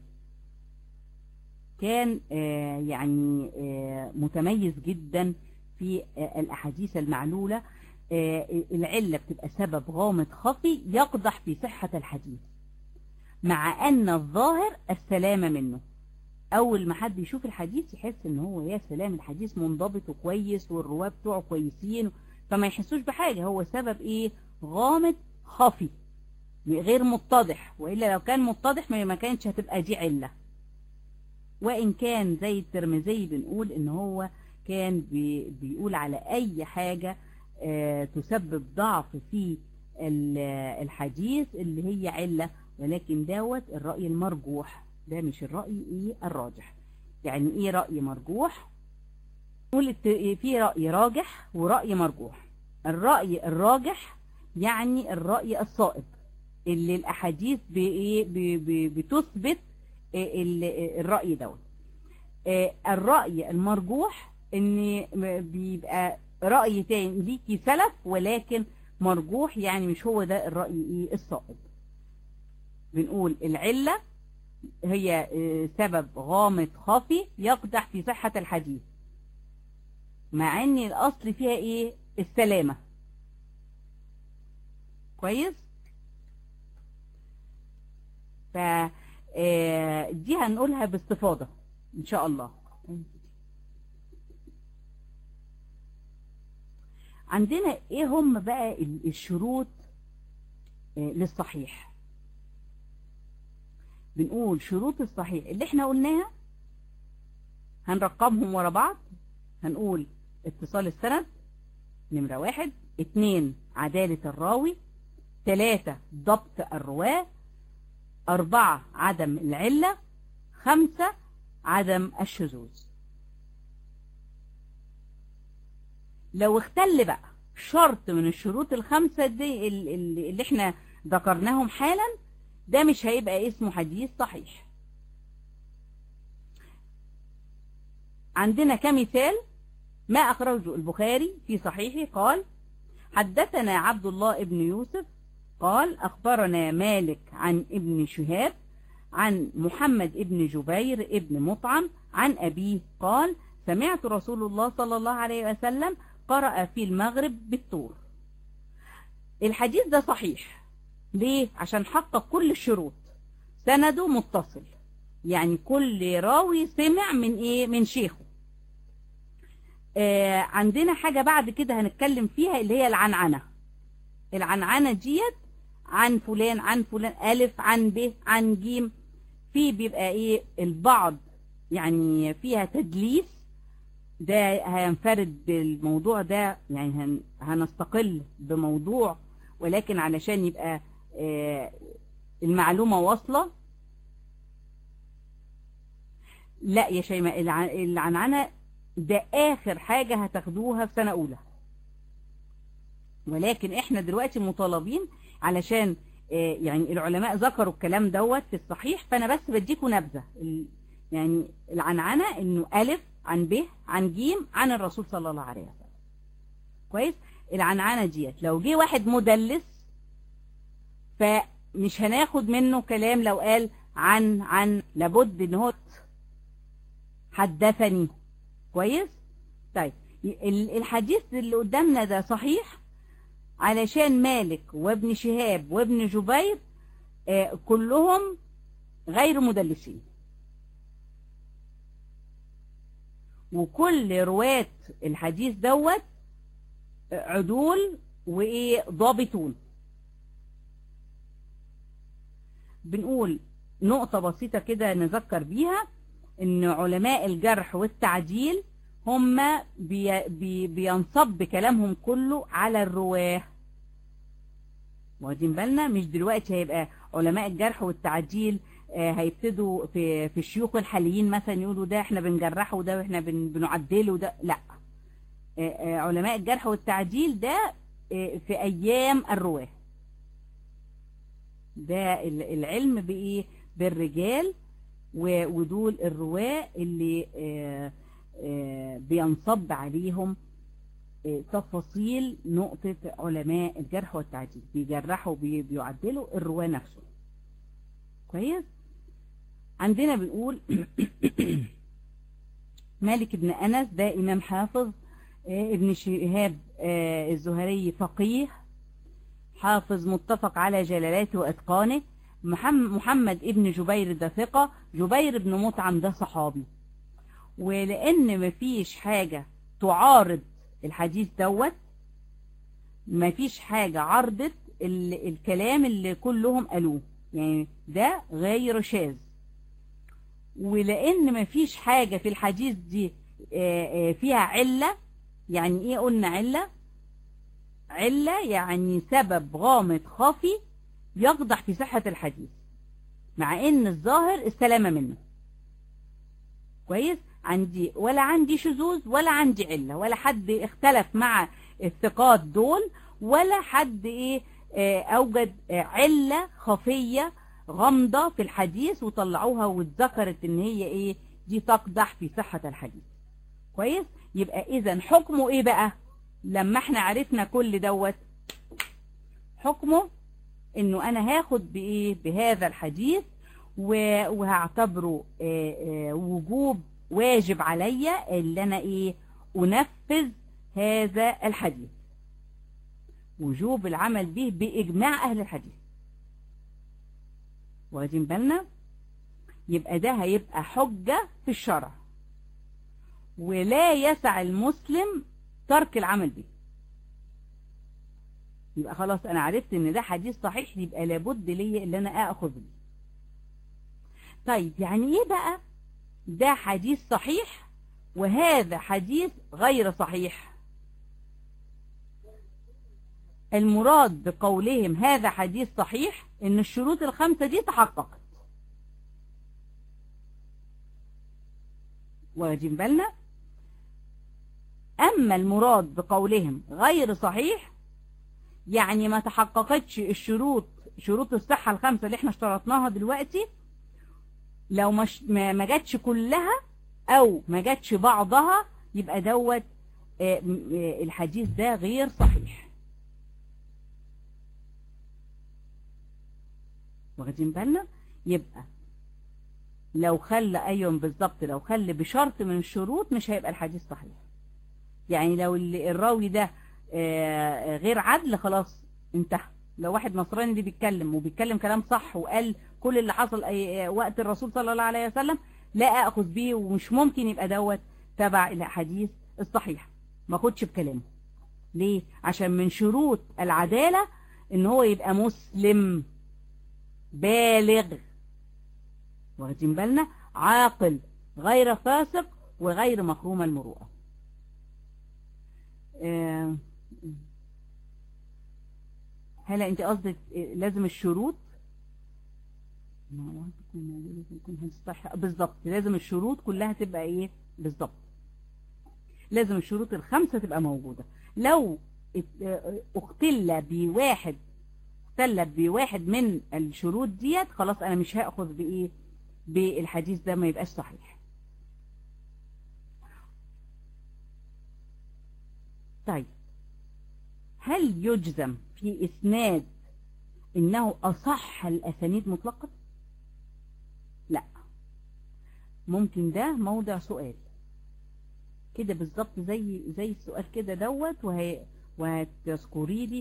كان يعني متميز جدا في الأحاديث المعلولة. العلة بتبقى سبب غامض خفي يقدح في صحة الحديث، مع أن الظاهر السلامة منه. أول ما حد يشوف الحديث يحس إن هو يا سلام، الحديث منضبط وكويس والرواة بتوعه كويسين، فما يحسوش بحاجة. هو سبب غامض خفي غير متضح، وإلا لو كان متضح ما كانش هتبقى دي علة. وإن كان زي الترمذي بنقول إن هو كان بيقول على أي حاجة تسبب ضعف في الحديث اللي هي علة، ولكن دوت الرأي المرجوح، ده مش الرأي الراجح. يعني ايه رأي مرجوح؟ نقول في رأي راجح ورأي مرجوح. الرأي الراجح يعني الرأي الصائب اللي الأحاديث بتثبت الرأي دوت. الرأي المرجوح ان بيبقى رأي تاني ليكي سلف ولكن مرجوح، يعني مش هو ده الرأي الصائب. بنقول العلة هي سبب غامض خفي يقدح في صحة الحديث، مع ان الاصل فيها السلامة. كويس؟ دي هنقولها باستفاضة ان شاء الله. عندنا ايه هم بقى الشروط للصحيح. بنقول شروط الصحيح اللي احنا قلناها هنرقمهم ورا بعض. هنقول اتصال السند نمرة 1، 2 عدالة الراوي، 3 ضبط الرواة، 4 عدم العلة، 5 عدم الشذوذ. لو اختل بقى شرط من الشروط ال5 دي اللي احنا ذكرناهم حالا، ده مش هيبقى اسمه حديث صحيح. عندنا كمثال ما أخرجه البخاري في صحيحه قال: حدثنا عبد الله ابن يوسف قال: أخبرنا مالك عن ابن شهاب عن محمد ابن جبير ابن مطعم عن أبيه قال: سمعت رسول الله صلى الله عليه وسلم قرأ في المغرب بالطور. الحديث ده صحيح ليه؟ عشان حقق كل الشروط، سنده متصل، يعني كل راوي سمع من ايه؟ من شيخه. عندنا حاجة بعد كده هنتكلم فيها اللي هي العنعنة. العنعنة ديت عن فلان عن فلان، ألف عن ب عن جيم، في بيبقى ايه البعض يعني فيها تدليس، ده هينفرد بالموضوع ده، يعني هنستقل بموضوع، ولكن علشان يبقى المعلومة واصلة. لا يا شيماء، العنعنة ده آخر حاجة هتاخدوها في سنة أولى، ولكن احنا دلوقتي مطالبين علشان يعني العلماء ذكروا الكلام دوت في الصحيح، فأنا بس بديكوا نبذة. يعني العنعنة إنه ألف عن ب عن جيم عن الرسول صلى الله عليه وسلم. كويس؟ العنعنة ديت لو جه واحد مدلس فمش هناخد منه كلام. لو قال عن لابد ان هو حدثني. كويس؟ طيب الحديث اللي قدامنا ده صحيح علشان مالك وابن شهاب وابن جبير كلهم غير مدلسين، وكل رواة الحديث دوت عدول وايه ضابطون. بنقول نقطة بسيطة كده نذكر بيها ان علماء الجرح والتعديل هم بينصب كلامهم كله على الرواه. واخدين بالنا؟ مش دلوقتي هيبقى علماء الجرح والتعديل هيبتدوا في الشيوخ الحاليين مثلا يقولوا ده احنا بنجرحه وده احنا بنعدله وده لا. علماء الجرح والتعديل ده في ايام الرواه، ده العلم بايه؟ بالرجال، ودول الرواه اللي بينصب عليهم تفاصيل نقطة علماء الجرح والتعديل، بيجرحوا بيعدلوا الرواه نفسه. كويس؟ عندنا بنقول مالك بن أنس ده إمام حافظ، ابن شهاب الزهري فقيه حافظ متفق على جلالاته وإتقانه، محمد ابن جبير ده ثقة، جبير بن مطعم ده صحابي. ولأن مفيش حاجة تعارض الحديث دوت، مفيش حاجة عرضت الكلام اللي كلهم قالوه، يعني ده غير شاذ. ولأن مفيش حاجة في الحديث دي فيها علة. يعني ايه قلنا علة؟ علة يعني سبب غامض خفي يقدح في صحة الحديث، مع ان الظاهر السلامة منه. كويس؟ ولا عندي شذوذ ولا عندي علة، ولا حد اختلف مع الثقات دول، ولا حد اوجد علة خفية غامضة في الحديث وطلعوها واتذكرت ان هي دي تقدح في صحة الحديث. كويس؟ يبقى اذا حكمه ايه بقى لما احنا عرفنا كل دوت؟ حكمه انه انا هاخد بهذا الحديث وهعتبره وجوب واجب عليا اللي انا انفذ هذا الحديث، وجوب العمل به باجماع اهل الحديث. واخدين بالنا؟ يبقى ده هيبقى حجة في الشرع، ولا يسع المسلم ترك العمل به. يبقى خلاص انا عرفت ان ده حديث صحيح، يبقى لابد ليا ان انا اخذ بيه. طيب يعني ايه بقى ده حديث صحيح وهذا حديث غير صحيح؟ المراد بقولهم هذا حديث صحيح ان الشروط الخمسة دي تحققت. واخدين بالنا؟ اما المراد بقولهم غير صحيح يعني ما تحققتش شروط الصحة الخمسة اللي احنا اشترطناها دلوقتي، لو ما جاتش كلها او ما جاتش بعضها يبقى دوت الحديث ده غير صحيح. واخدين بالنا؟ يبقى لو خلى ايوه بالظبط، لو خلى بشرط من الشروط مش هيبقى الحديث صحيح. يعني لو الراوي ده غير عدل خلاص انتهى. لو واحد نصراني اللي بيتكلم كلام صح وقال كل اللي حصل وقت الرسول صلى الله عليه وسلم، لا اخذ بيه ومش ممكن يبقى دوت تبع الاحاديث الصحيحه، ما اخدش بكلامه. ليه؟ عشان من شروط العداله ان هو يبقى مسلم بالغ، واخدين بالنا؟ عاقل غير فاسق وغير مخروم المروءه. هلا انت قصدك لازم الشروط بالظبط، لازم الشروط كلها تبقى ايه بالظبط، لازم الشروط الخمسة تبقى موجودة. لو اختل بواحد من الشروط ديت خلاص انا مش هاخذ بايه بالحديث ده، ما يبقاش صحيح. طيب هل يجزم في إسناد إنه أصح الأسانيد مطلقا؟ لا، ممكن ده موضع سؤال كده بالظبط زي السؤال كده دوت، وهتذكري لي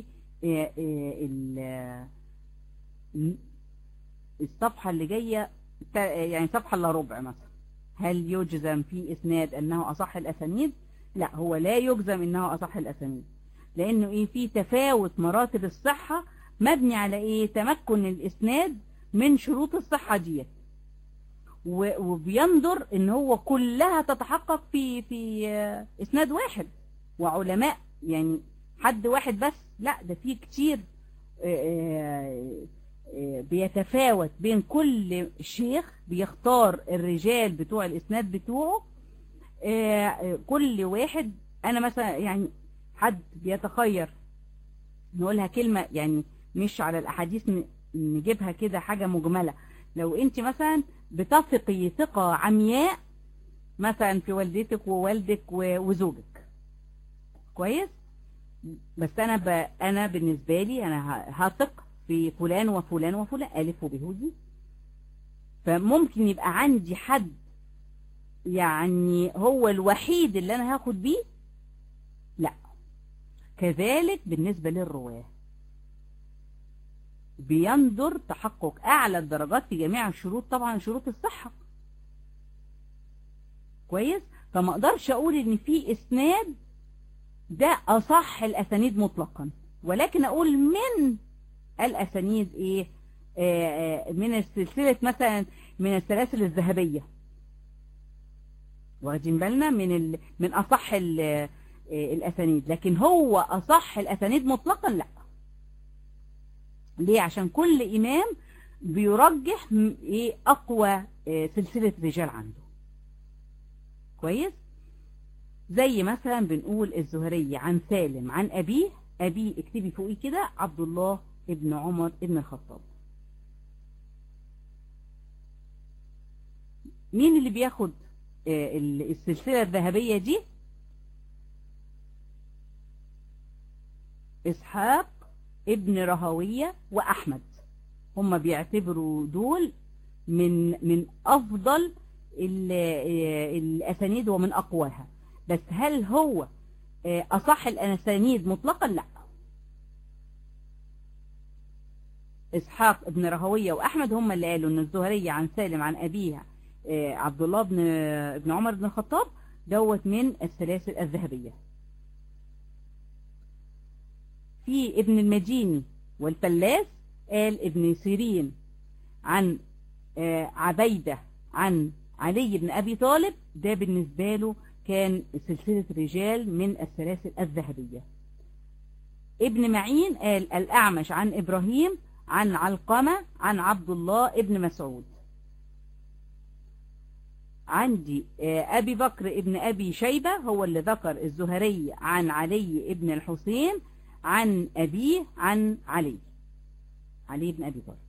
الصفحة اللي جاية، يعني صفحة الا ربع مثلا. هل يجزم في إسناد أنه أصح الأسانيد؟ لا، هو لا يجزم أنه أصح الأسانيد، لأنه إيه في تفاوت مراتب الصحة مبني على إيه تمكن الإسناد من شروط الصحة ديت، وبينظر إن هو كلها تتحقق في إسناد واحد وعلماء، يعني حد واحد بس، لا ده فيه كتير بيتفاوت بين كل شيخ، بيختار الرجال بتوع الإسناد بتوعه كل واحد. أنا مثلا يعني حد بيتخير نقولها كلمة يعني مش على الأحاديث نجيبها كده حاجة مجملة. لو أنت مثلا بتثقي ثقة عمياء مثلا في والدتك ووالدك وزوجك كويس، بس أنا بالنسبة لي أنا هثق في فلان وفلان وفلان ألف وب وجيم، فممكن يبقى عندي حد يعني هو الوحيد اللي أنا هاخد بيه، لا. كذلك بالنسبة للرواة بينظر تحقق أعلى الدرجات في جميع الشروط، طبعا شروط الصحة كويس، فما اقدرش أقول إن في إسناد ده أصح الأسانيد مطلقا، ولكن أقول من الأسانيد إيه من السلسلة مثلا من السلاسل الذهبية، واخدين بالنا من أصح الأسانيد، لكن هو أصح الأسانيد مطلقا لا. ليه؟ عشان كل إمام بيرجح إيه أقوى سلسلة رجال عنده كويس. زي مثلا بنقول الزهري عن سالم عن أبيه اكتبي فوقي كده عبد الله ابن عمر ابن الخطاب. مين اللي بياخد السلسلة الذهبية دي؟ إسحاق ابن راهويه وأحمد، هم بيعتبروا دول من أفضل الأسانيد ومن أقواها، بس هل هو أصح الأسانيد مطلقا؟ لا. إسحاق ابن راهويه وأحمد هم اللي قالوا إن الزهري عن سالم عن أبيه عبد الله ابن عمر بن الخطاب دوت من السلاسل الذهبية. في ابن المديني والفلاس قال ابن سيرين عن عبيدة عن علي بن أبي طالب، ده بالنسبة له كان سلسلة رجال من السلاسل الذهبية. ابن معين قال الأعمش عن إبراهيم عن علقمة عن عبد الله ابن مسعود. عندي أبي بكر ابن أبي شيبة هو اللي ذكر الزهري عن علي ابن الحسين عن أبيه عن علي بن أبي طالب.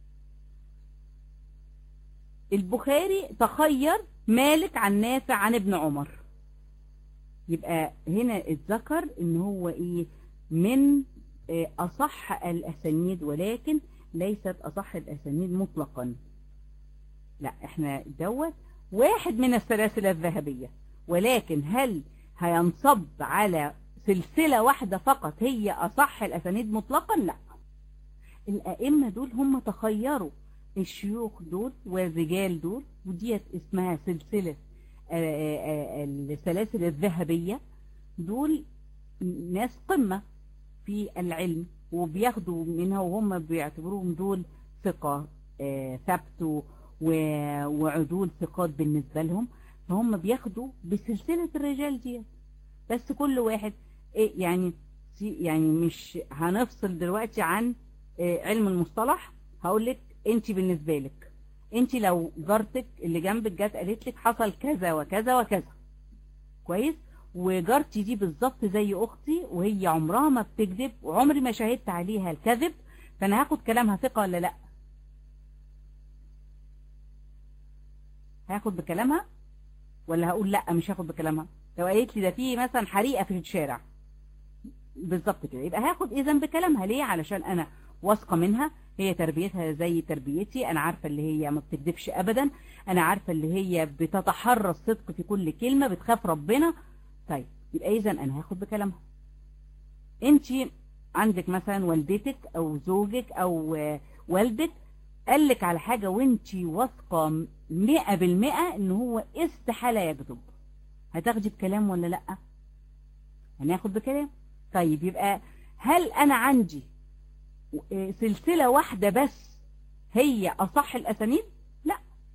البخاري تخير مالك عن نافع عن ابن عمر، يبقى هنا اتذكر ان هو ايه من اصح الاسانيد، ولكن ليست اصح الاسانيد مطلقا، لا احنا دوت واحد من السلاسل الذهبية، ولكن هل هينصب على سلسلة واحدة فقط هي اصح الاسانيد مطلقا؟ لا، الائمة دول هم تخيروا الشيوخ دول والرجال دول، وديت اسمها سلسلة السلاسل الذهبية. دول ناس قمة في العلم وبياخدوا منها، وهم بيعتبروهم دول ثقة ثبت وعدول ثقات بالنسبة لهم، فهم بياخدوا بسلسلة الرجال دي. بس كل واحد يعني مش هنفصل دلوقتي عن علم المصطلح. هقولك انت بالنسبة لك، انت لو جارتك اللي جنبك جت قالت لك حصل كذا وكذا وكذا، كويس، وجارتي دي بالظبط زي اختي وهي عمرها ما بتكذب وعمري ما شاهدت عليها الكذب، فانا هاخد كلامها ثقة ولا لا؟ هاخد بكلامها ولا هقول لا مش هاخد بكلامها؟ لو قالت لي ده في مثلا حريقة في الشارع بالظبط كده، يبقى هاخد اذا بكلامها. ليه؟ علشان انا واثقة منها، هي تربيتها زي تربيتي، انا عارفة اللي هي ما بتكذبش ابدا، انا عارفة اللي هي بتتحرى الصدق في كل كلمة، بتخاف ربنا. طيب يبقى اذا انا هاخد بكلامها. انت عندك مثلا والدتك او زوجك او والدك قالك على حاجة وانت واثقة 100% ان هو استحالة يكذب، هتاخدي بكلام ولا لا؟ هناخد بكلام. طيب يبقى هل انا عندي سلسلة واحدة بس هي أصح الأسانيد؟ لا،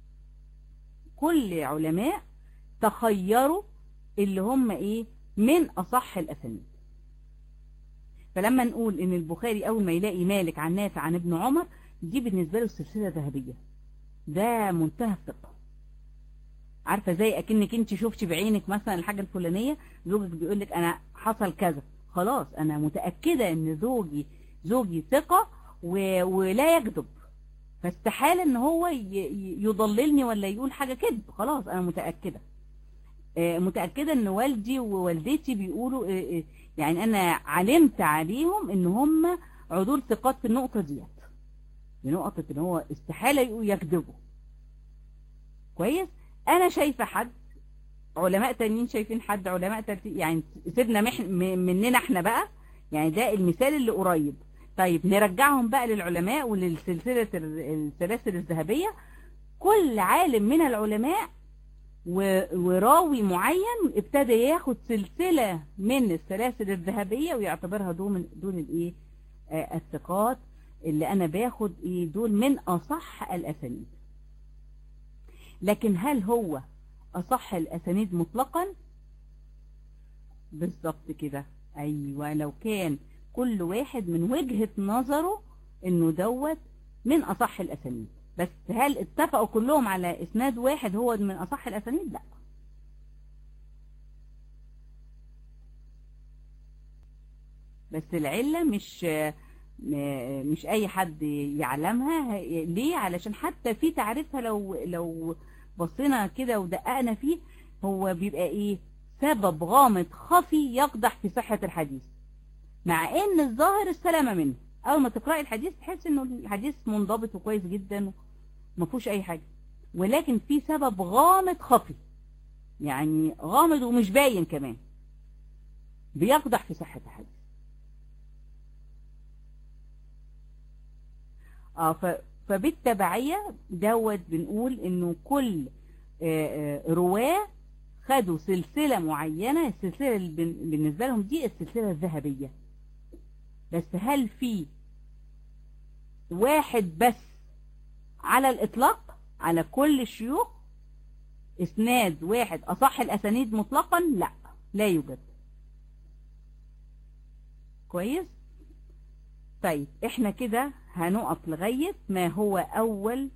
كل علماء تخيروا اللي هم إيه من أصح الأسانيد. فلما نقول إن البخاري أول ما يلاقي مالك عن نافع عن ابن عمر، دي بالنسبة له السلسلة ذهبية، ده منتهى الثقة. عارفة زي أكنك أنت شفتي بعينك مثلا الحاجة الفلانية، زوجك بيقولك أنا حصل كذا، خلاص أنا متأكدة إن زوجي ثقة ولا يكذب، فاستحال ان هو يضللني ولا يقول حاجة كذب، خلاص انا متأكدة ان والدي ووالدتي بيقولوا يعني انا علمت عليهم ان هم عدول ثقات في النقطة ديت، بنقطة ان هو استحالة يكذبوا. كويس، انا شايفة حد، علماء تانيين شايفين حد، علماء تانيين، يعني سيبنا مننا احنا بقى، يعني ده المثال اللي قريب. طيب نرجعهم بقى للعلماء وللسلسلة السلاسل الذهبية. كل عالم من العلماء وراوي معين ابتدى ياخد سلسلة من السلاسل الذهبية ويعتبرها دول الايه الثقات اللي انا باخد ايه دول من اصح الاسانيد. لكن هل هو اصح الاسانيد مطلقا؟ بالظبط كده، ايوه، لو كان كل واحد من وجهة نظره انه دوت من اصح الاسانيد، بس هل اتفقوا كلهم على اسناد واحد هو من اصح الاسانيد؟ لا. بس العلة مش اي حد يعلمها. ليه؟ علشان حتى في تعريفها لو بصينا كده ودققنا فيه، هو بيبقى ايه؟ سبب غامض خفي يقدح في صحة الحديث، مع ان الظاهر السلامة منه. اول ما تقرأي الحديث تحس انه الحديث منضبط وكويس جدا وما فيهوش اي حاجة، ولكن في سبب غامض خفي، يعني غامض ومش باين كمان، بيقدح في صحة الحديث. فبالتبعية دوت بنقول انه كل رواه خدوا سلسلة معينة، السلسلة اللي بالنسبة لهم دي السلسلة الذهبية. بس هل في واحد بس على الإطلاق على كل الشيوخ إسناد واحد أصح الأسانيد مطلقا؟ لا، لا يوجد. كويس. طيب احنا كده هنقف لغاية ما هو أول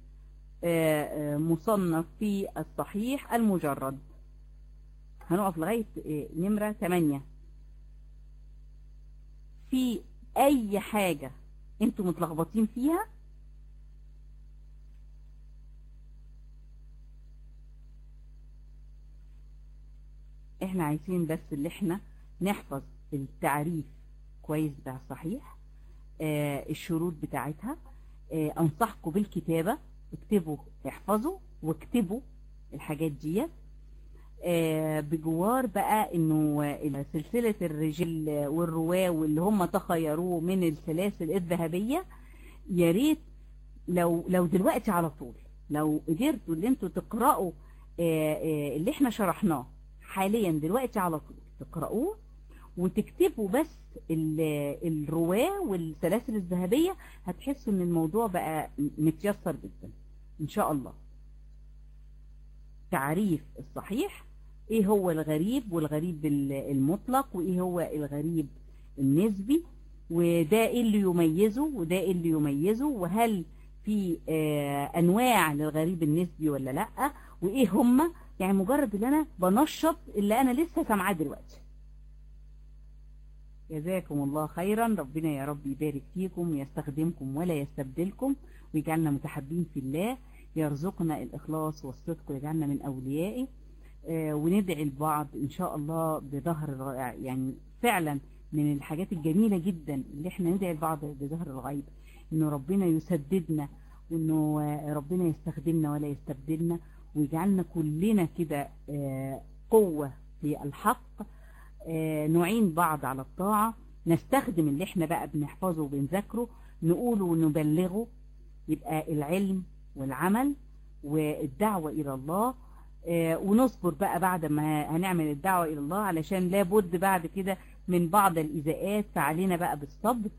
مصنف في الصحيح المجرد، هنقف لغاية نمرة 8. في أي حاجة انتوا متلخبطين فيها؟ احنا عايزين بس اللي احنا نحفظ التعريف كويس بتاع الصحيح، الشروط بتاعتها. انصحكم بالكتابة، اكتبوا، احفظوا واكتبوا الحاجات ديت. بجوار بقى انه سلسلة الرجال والرواة واللي هم تخيروه من السلاسل الذهبية، يا ريت لو دلوقتي على طول لو قدرتوا اللي انتوا تقرأوا اللي احنا شرحناه حاليا دلوقتي على طول تقرأوه وتكتبوا بس الرواة والسلاسل الذهبية، هتحسوا ان الموضوع بقى متيسر جدا ان شاء الله. تعريف الصحيح، ايه هو الغريب والغريب المطلق، وايه هو الغريب النسبي، وده ايه اللي يميزه وده ايه اللي يميزه، وهل في انواع للغريب النسبي ولا لا، وايه هما. يعني مجرد ان انا بنشط اللي انا لسه سامعاه دلوقتي. جزاكم الله خيرا، ربنا يا رب يبارك فيكم ويستخدمكم ولا يستبدلكم، ويجعلنا متحبين في الله، يرزقنا الإخلاص والصدق ويجعلنا من أوليائه. وندعي البعض إن شاء الله بظهر، يعني فعلا من الحاجات الجميلة جدا اللي احنا ندعي البعض بظهر الغيب، إنه ربنا يسددنا وإنه ربنا يستخدمنا ولا يستبدلنا، ويجعلنا كلنا كده قوة في الحق، نعين بعض على الطاعة، نستخدم اللي احنا بقى بنحفظه وبنذكره نقوله ونبلغه، يبقى العلم والعمل والدعوة إلى الله. ونصبر بقى بعد ما هنعمل الدعوة إلى الله، علشان لابد بعد كده من بعض الإزاءات، فعلينا بقى بالصبر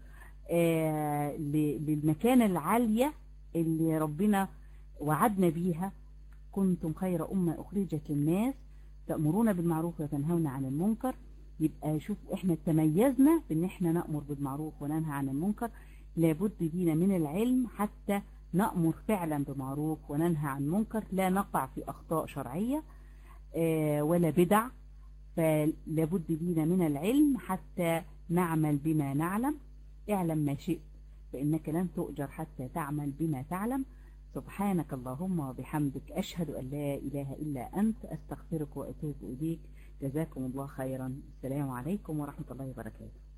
للمكانة العالية اللي ربنا وعدنا بيها. كنتم خير أمة أخرجت للناس تأمرون بالمعروف وتنهون عن المنكر. يبقى شوف احنا تميزنا بان احنا نأمر بالمعروف وننهى عن المنكر، لابد لينا من العلم حتى نأمر فعلا بمعروف وننهى عن منكر، لا نقع في أخطاء شرعية ولا بدع. فلابد لينا من العلم حتى نعمل بما نعلم. اعلم ما شئت فإنك لن تؤجر حتى تعمل بما تعلم. سبحانك اللهم وبحمدك، أشهد أن لا إله إلا أنت، أستغفرك وأتوب إليك. جزاكم الله خيرا. السلام عليكم ورحمة الله وبركاته.